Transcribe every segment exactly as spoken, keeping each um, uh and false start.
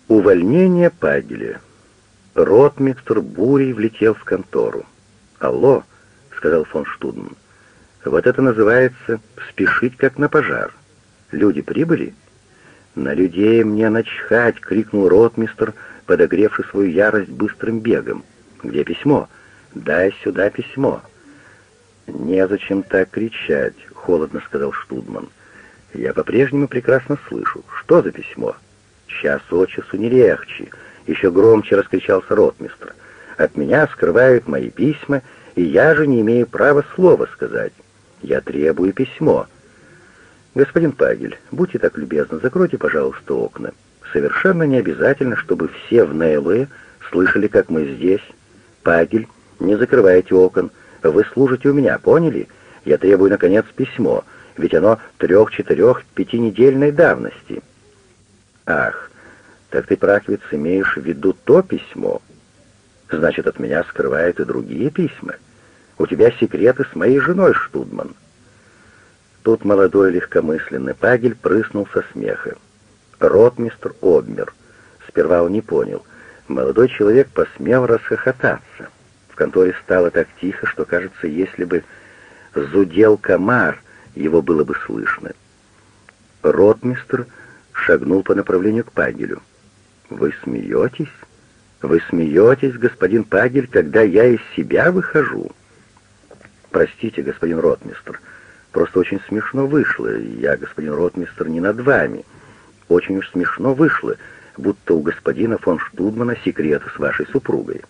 Увольнение Пагеля. Ротмистр бурей влетел в контору. «Алло», — сказал фон Штудман, — «вот это называется спешить, как на пожар. Люди прибыли?» «На людей мне начхать!» — крикнул ротмистр, подогревший свою ярость быстрым бегом. «Где письмо? Дай сюда письмо!» «Незачем так кричать», — холодно сказал Штудман. «Я по-прежнему прекрасно слышу. Что за письмо?» «Час от часу не легче», — еще громче раскричался ротмистр. «От меня скрывают мои письма, и я же не имею права слова сказать. Я требую письмо». «Господин Пагель, будьте так любезны, закройте, пожалуйста, окна. Совершенно не обязательно, чтобы все в Нейлуе слышали, как мы здесь. Пагель, не закрывайте окон. Вы служите у меня, поняли? Я требую, наконец, письмо, ведь оно трех-четырех-пятинедельной давности». «Ах, так ты, Праквиц, имеешь в виду то письмо? Значит, от меня скрывают и другие письма. У тебя секреты с моей женой, Штудман». Тут молодой легкомысленный Пагель прыснул со смеха. Ротмистр обмер. Сперва он не понял. Молодой человек посмел расхохотаться. В конторе стало так тихо, что, кажется, если бы зудел комар, его было бы слышно. Ротмистр шагнул по направлению к Пагелю. «Вы смеетесь? Вы смеетесь, господин Пагель, когда я из себя выхожу?» «Простите, господин ротмистр, просто очень смешно вышло. Я, господин ротмистр, не над вами. Очень уж смешно вышло, будто у господина фон Штудмана секреты с вашей супругой».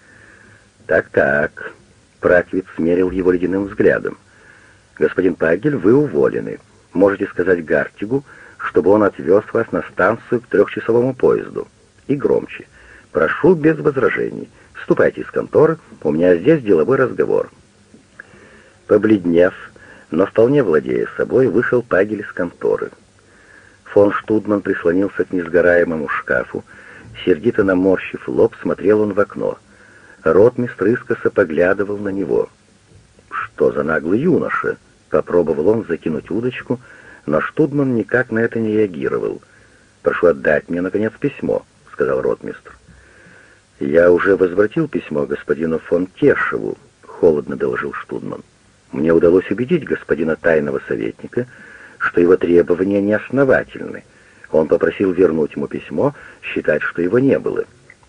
«Так-так», — Праквиц смерил его ледяным взглядом. «Господин Пагель, вы уволены. Можете сказать Гартигу, чтобы он отвез вас на станцию к трехчасовому поезду. И громче. Прошу без возражений. Ступайте из конторы, у меня здесь деловой разговор». Побледнев, но вполне владея собой, вышел Пагель из конторы. Фон Штудман прислонился к несгораемому шкафу. Сердито наморщив лоб, смотрел он в окно. Ротмистр искоса поглядывал на него. «Что за наглый юноша?» — попробовал он закинуть удочку, но Штудман никак на это не реагировал. «Прошу отдать мне, наконец, письмо», — сказал ротмистр. «Я уже возвратил письмо господину фон Тешеву», — холодно доложил Штудман. «Мне удалось убедить господина тайного советника, что его требования неосновательны. Он попросил вернуть ему письмо, считать, что его не было».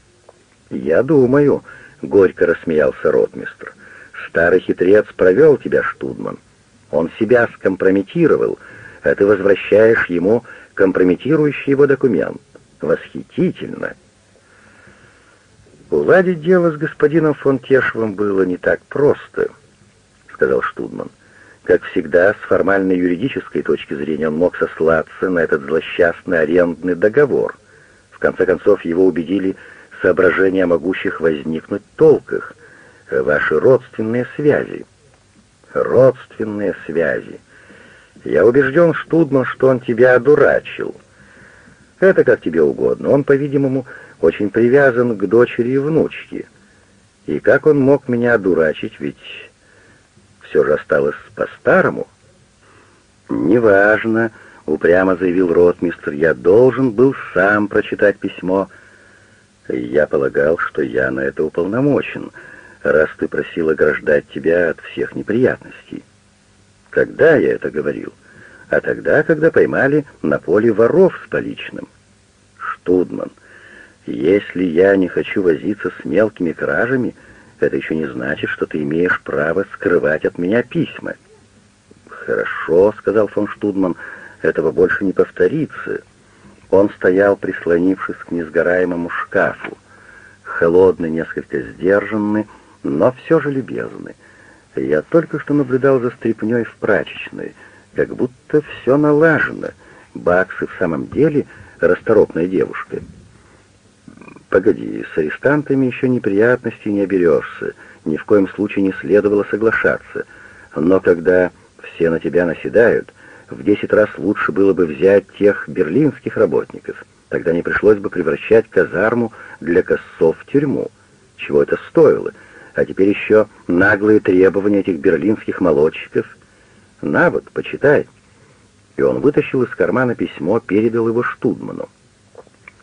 «Я думаю», — горько рассмеялся ротмистр, — «старый хитрец провел тебя, Штудман. Он себя скомпрометировал, а ты возвращаешь ему компрометирующий его документ. Восхитительно!» «Уладить дело с господином фон Тешевым было не так просто», — сказал Штудман. Как всегда, с формальной юридической точки зрения он мог сослаться на этот злосчастный арендный договор. В конце концов, его убедили соображения о могущих возникнуть толках, ваши родственные связи. Родственные связи. Я убежден, Штудман, что он тебя одурачил. Это как тебе угодно. Он, по-видимому, очень привязан к дочери и внучке. И как он мог меня одурачить, ведь все же осталось по-старому? «Неважно», — упрямо заявил ротмистр, — «я должен был сам прочитать письмо. Я полагал, что я на это уполномочен, раз ты просил ограждать тебя от всех неприятностей». «Когда я это говорил?» «А тогда, когда поймали на поле воров с поличным». «Штудман, если я не хочу возиться с мелкими кражами, это еще не значит, что ты имеешь право скрывать от меня письма». «Хорошо», — сказал фон Штудман, — «этого больше не повторится». Он стоял, прислонившись к несгораемому шкафу, холодный, несколько сдержанный, но все же любезный. Я только что наблюдал за стряпнёй в прачечной, как будто все налажено. Бакс и в самом деле расторопная девушка. «Погоди, с арестантами еще неприятностей не оберешься, ни в коем случае не следовало соглашаться. Но когда все на тебя наседают, в десять раз лучше было бы взять тех берлинских работников. Тогда не пришлось бы превращать казарму для кассов в тюрьму. Чего это стоило? А теперь еще наглые требования этих берлинских молодчиков. На вот, почитай». И он вытащил из кармана письмо, передал его Штудману.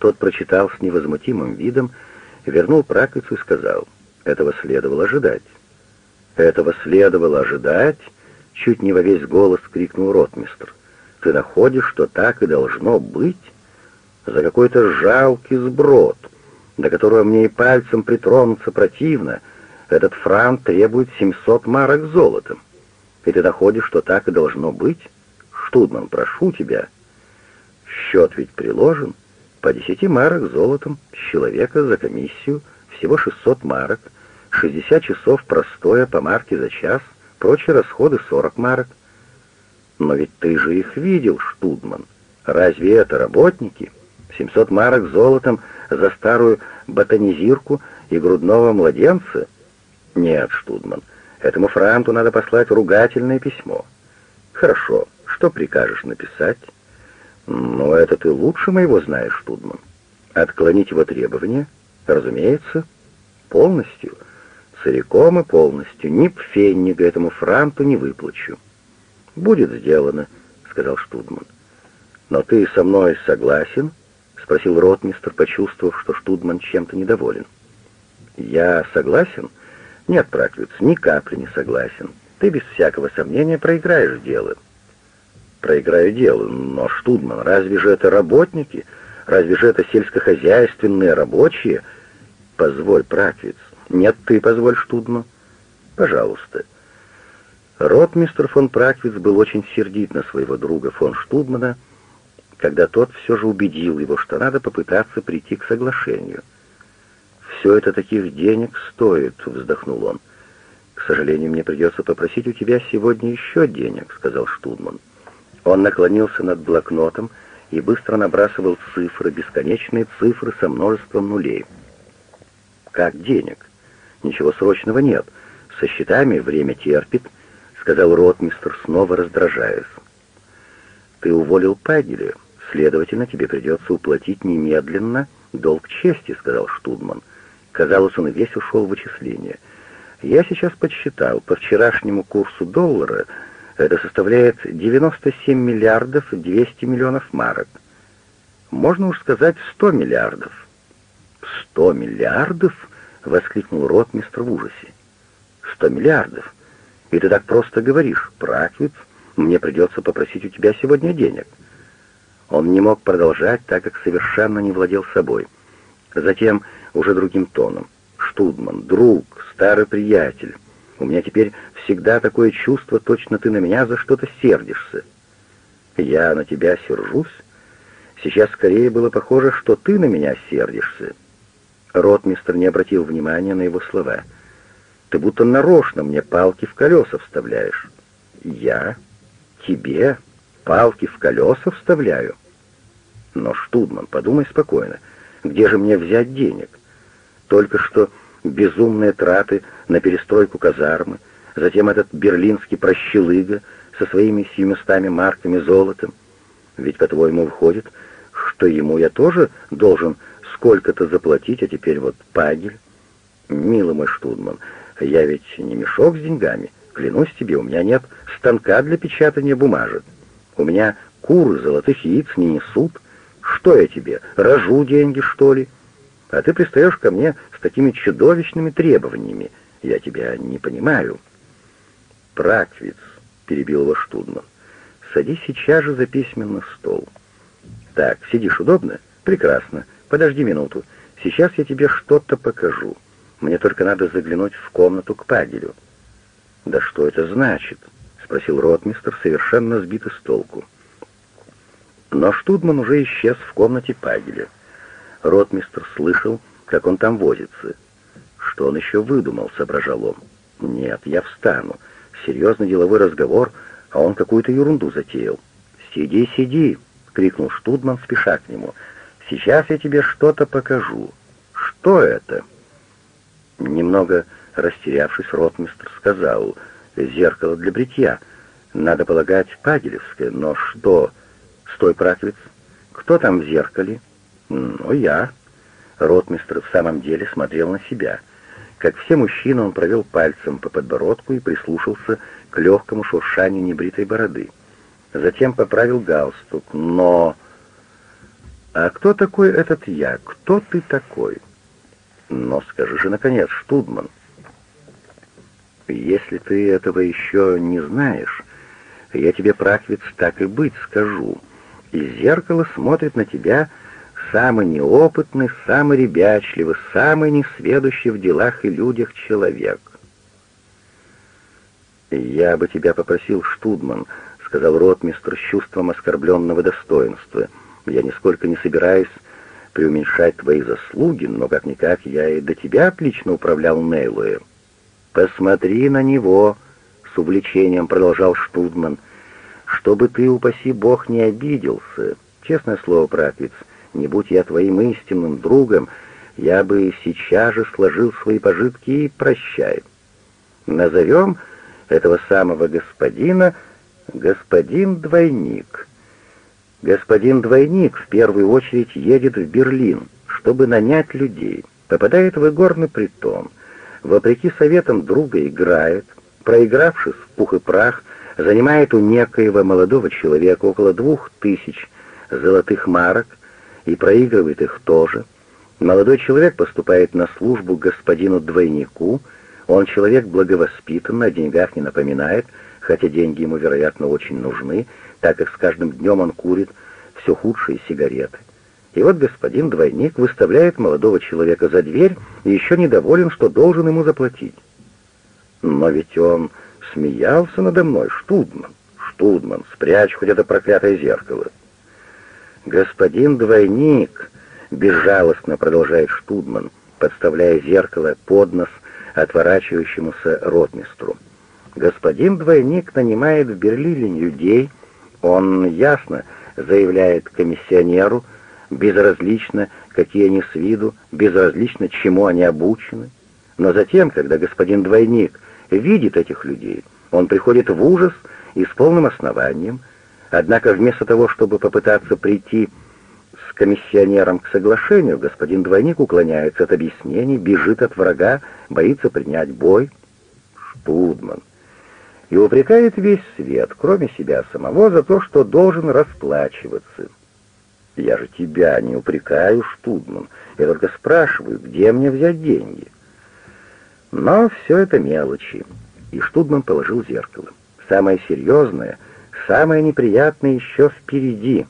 Тот прочитал с невозмутимым видом, вернул Праквицу и сказал: «Этого следовало ожидать». «Этого следовало ожидать?» — чуть не во весь голос крикнул ротмистр. «Ты находишь, что так и должно быть? За какой-то жалкий сброд, до которого мне и пальцем притронуться противно, этот франт требует семьсот марок золотом. И ты находишь, что так и должно быть? Штудман, прошу тебя. Счет ведь приложен. По десяти марок золотом с человека за комиссию, всего шестьсот марок, шестьдесят часов простоя по марке за час, прочие расходы сорок марок. Но ведь ты же их видел, Штудман. Разве это работники? семьсот марок золотом за старую ботанизирку и грудного младенца? Нет, Штудман, этому франту надо послать ругательное письмо. Хорошо, что прикажешь написать? Но это ты лучше моего знаешь, Штудман. Отклонить его требования? Разумеется, полностью. Целиком и полностью. Ни пфеннига этому франту не выплачу. Будет сделано, сказал Штудман. Но ты со мной согласен? Спросил ротмистр, почувствовав, что Штудман чем-то недоволен. Я согласен? Нет, Праквиц, ни капли не согласен. Ты без всякого сомнения проиграешь дело. Проиграю дело, но, Штудман, разве же это работники? Разве же это сельскохозяйственные рабочие? Позволь, Праквиц. Нет, ты позволь, Штудман. Пожалуйста. Ротмистр фон Праквиц был очень сердит на своего друга фон Штудмана, когда тот все же убедил его, что надо попытаться прийти к соглашению. «Все это таких денег стоит», — вздохнул он. «К сожалению, мне придется попросить у тебя сегодня еще денег», — сказал Штудман. Он наклонился над блокнотом и быстро набрасывал цифры, бесконечные цифры со множеством нулей. «Как денег? Ничего срочного нет. Со счетами время терпит», — сказал ротмистр, снова раздражаясь. «Ты уволил Пагеля, следовательно, тебе придется уплатить немедленно долг чести», — сказал Штудман. Казалось, он и весь ушел в вычисления. «Я сейчас подсчитал. По вчерашнему курсу доллара это составляет девяносто семь миллиардов двести миллионов марок. Можно уж сказать сто миллиардов». «Сто миллиардов?» — воскликнул ротмистр в ужасе. «Сто миллиардов? И ты так просто говоришь, Праквиц, мне придется попросить у тебя сегодня денег». Он не мог продолжать, так как совершенно не владел собой. Затем уже другим тоном: «Штудман, друг, старый приятель, у меня теперь всегда такое чувство, точно ты на меня за что-то сердишься». «Я на тебя сержусь? Сейчас скорее было похоже, что ты на меня сердишься». Ротмистр не обратил внимания на его слова. «Ты будто нарочно мне палки в колеса вставляешь». «Я? Тебе? Палки в колеса вставляю?» «Но, Штудман, подумай спокойно. Где же мне взять денег? Только что безумные траты на перестройку казармы, затем этот берлинский прощелыга со своими семьюстами марками золотом. Ведь, по-твоему, выходит, что ему я тоже должен сколько-то заплатить, а теперь вот Пагель. Милый мой Штудман, я ведь не мешок с деньгами. Клянусь тебе, у меня нет станка для печатания бумажек. У меня куры золотых яиц не несут. Что я тебе, рожу деньги, что ли? А ты пристаешь ко мне с такими чудовищными требованиями. Я тебя не понимаю». «Праквиц», — перебил его Штудман, — «садись сейчас же за письменный стол». «Так, сидишь удобно? Прекрасно. Подожди минуту. Сейчас я тебе что-то покажу. Мне только надо заглянуть в комнату к Пагелю». «Да что это значит?» — спросил ротмистр, совершенно сбитый с толку. Но Штудман уже исчез в комнате Пагеля. Ротмистр слышал, как он там возится. «Что он еще выдумал?» — соображал он. «Нет, я встану. Серьезный деловой разговор, а он какую-то ерунду затеял». «Сиди, сиди!» — крикнул Штудман, спеша к нему. «Сейчас я тебе что-то покажу». «Что это?» Немного растерявшись, ротмистр сказал: «Зеркало для бритья. Надо полагать, пагелевское, но что...» «Стой, Праквиц! Кто там в зеркале?» «Ну, я». Ротмистр в самом деле смотрел на себя. Как все мужчины, он провел пальцем по подбородку и прислушался к легкому шуршанию небритой бороды. Затем поправил галстук. «Но...» «А кто такой этот я? Кто ты такой?» «Но скажи же, наконец, Штудман». «Если ты этого еще не знаешь, я тебе, Праквиц, так и быть скажу. Из зеркала смотрит на тебя самый неопытный, самый ребячливый, самый несведущий в делах и людях человек». «Я бы тебя попросил, Штудман», — сказал ротмистр с чувством оскорбленного достоинства. «Я нисколько не собираюсь преуменьшать твои заслуги, но как-никак я и до тебя отлично управлял Нейлуэ». «Посмотри на него», — с увлечением продолжал Штудман, — «чтобы ты, упаси бог, не обиделся. Честное слово, Праквиц, не будь я твоим истинным другом, я бы сейчас же сложил свои пожитки и прощай. Назовем этого самого господина господин Двойник. Господин Двойник в первую очередь едет в Берлин, чтобы нанять людей, попадает в игорный притон, вопреки советам друга играет, проигравшись в пух и прах, занимает у некоего молодого человека около двух тысяч золотых марок и проигрывает их тоже. Молодой человек поступает на службу к господину Двойнику, он человек благовоспитанный, о деньгах не напоминает, хотя деньги ему, вероятно, очень нужны, так как с каждым днем он курит все худшие сигареты. И вот господин Двойник выставляет молодого человека за дверь и еще недоволен, что должен ему заплатить. Но ведь он смеялся надо мной, Штудман. Штудман, спрячь хоть это проклятое зеркало. Господин Двойник, безжалостно продолжает Штудман, подставляя зеркало под нос отворачивающемуся ротмистру. Господин Двойник нанимает в Берлине людей, он ясно заявляет комиссионеру, безразлично, какие они с виду, безразлично, чему они обучены. Но затем, когда господин Двойник видит этих людей, он приходит в ужас и с полным основанием, однако вместо того, чтобы попытаться прийти с комиссионером к соглашению, господин Двойник уклоняется от объяснений, бежит от врага, боится принять бой. Штудман. И упрекает весь свет, кроме себя самого, за то, что должен расплачиваться. Я же тебя не упрекаю, Штудман, я только спрашиваю, где мне взять деньги. Но все это мелочи. И Штудман положил зеркало. Самое серьезное, самое неприятное еще впереди.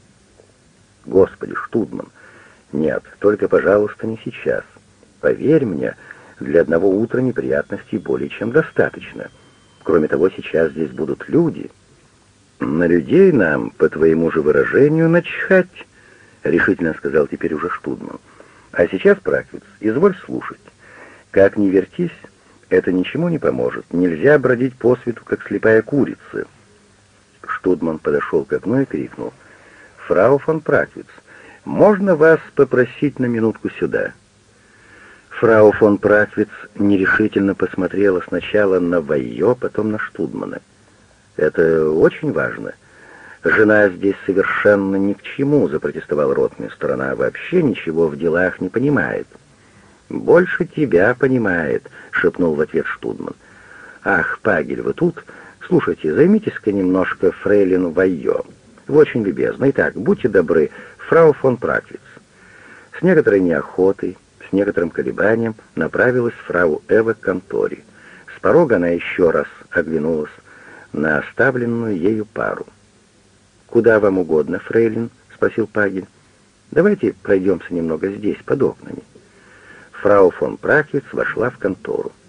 Господи, Штудман, нет, только, пожалуйста, не сейчас. Поверь мне, для одного утра неприятностей более чем достаточно. Кроме того, сейчас здесь будут люди. На людей нам, по твоему же выражению, начхать, решительно сказал теперь уже Штудман. А сейчас, Праквиц, изволь слушать. Как ни вертись, это ничему не поможет. Нельзя бродить по свету, как слепая курица. Штудман подошел к окну и крикнул: «Фрау фон Праквиц, можно вас попросить на минутку сюда?» Фрау фон Праквиц нерешительно посмотрела сначала на Вайо, потом на Штудмана. «Это очень важно. Жена здесь совершенно ни к чему», — запротестовал ротмистр. «Она вообще ничего в делах не понимает». «Больше тебя понимает», — шепнул в ответ Штудман. «Ах, Пагель, вы тут? Слушайте, займитесь-ка немножко фрейлин Вайо. Вы очень любезны. Итак, будьте добры, фрау фон Праквиц». С некоторой неохотой, с некоторым колебанием направилась фрау Эва к конторе. С порога она еще раз оглянулась на оставленную ею пару. «Куда вам угодно, фрейлин?» — спросил Пагель. «Давайте пройдемся немного здесь, под окнами». Фрау фон Праквиц вошла в контору.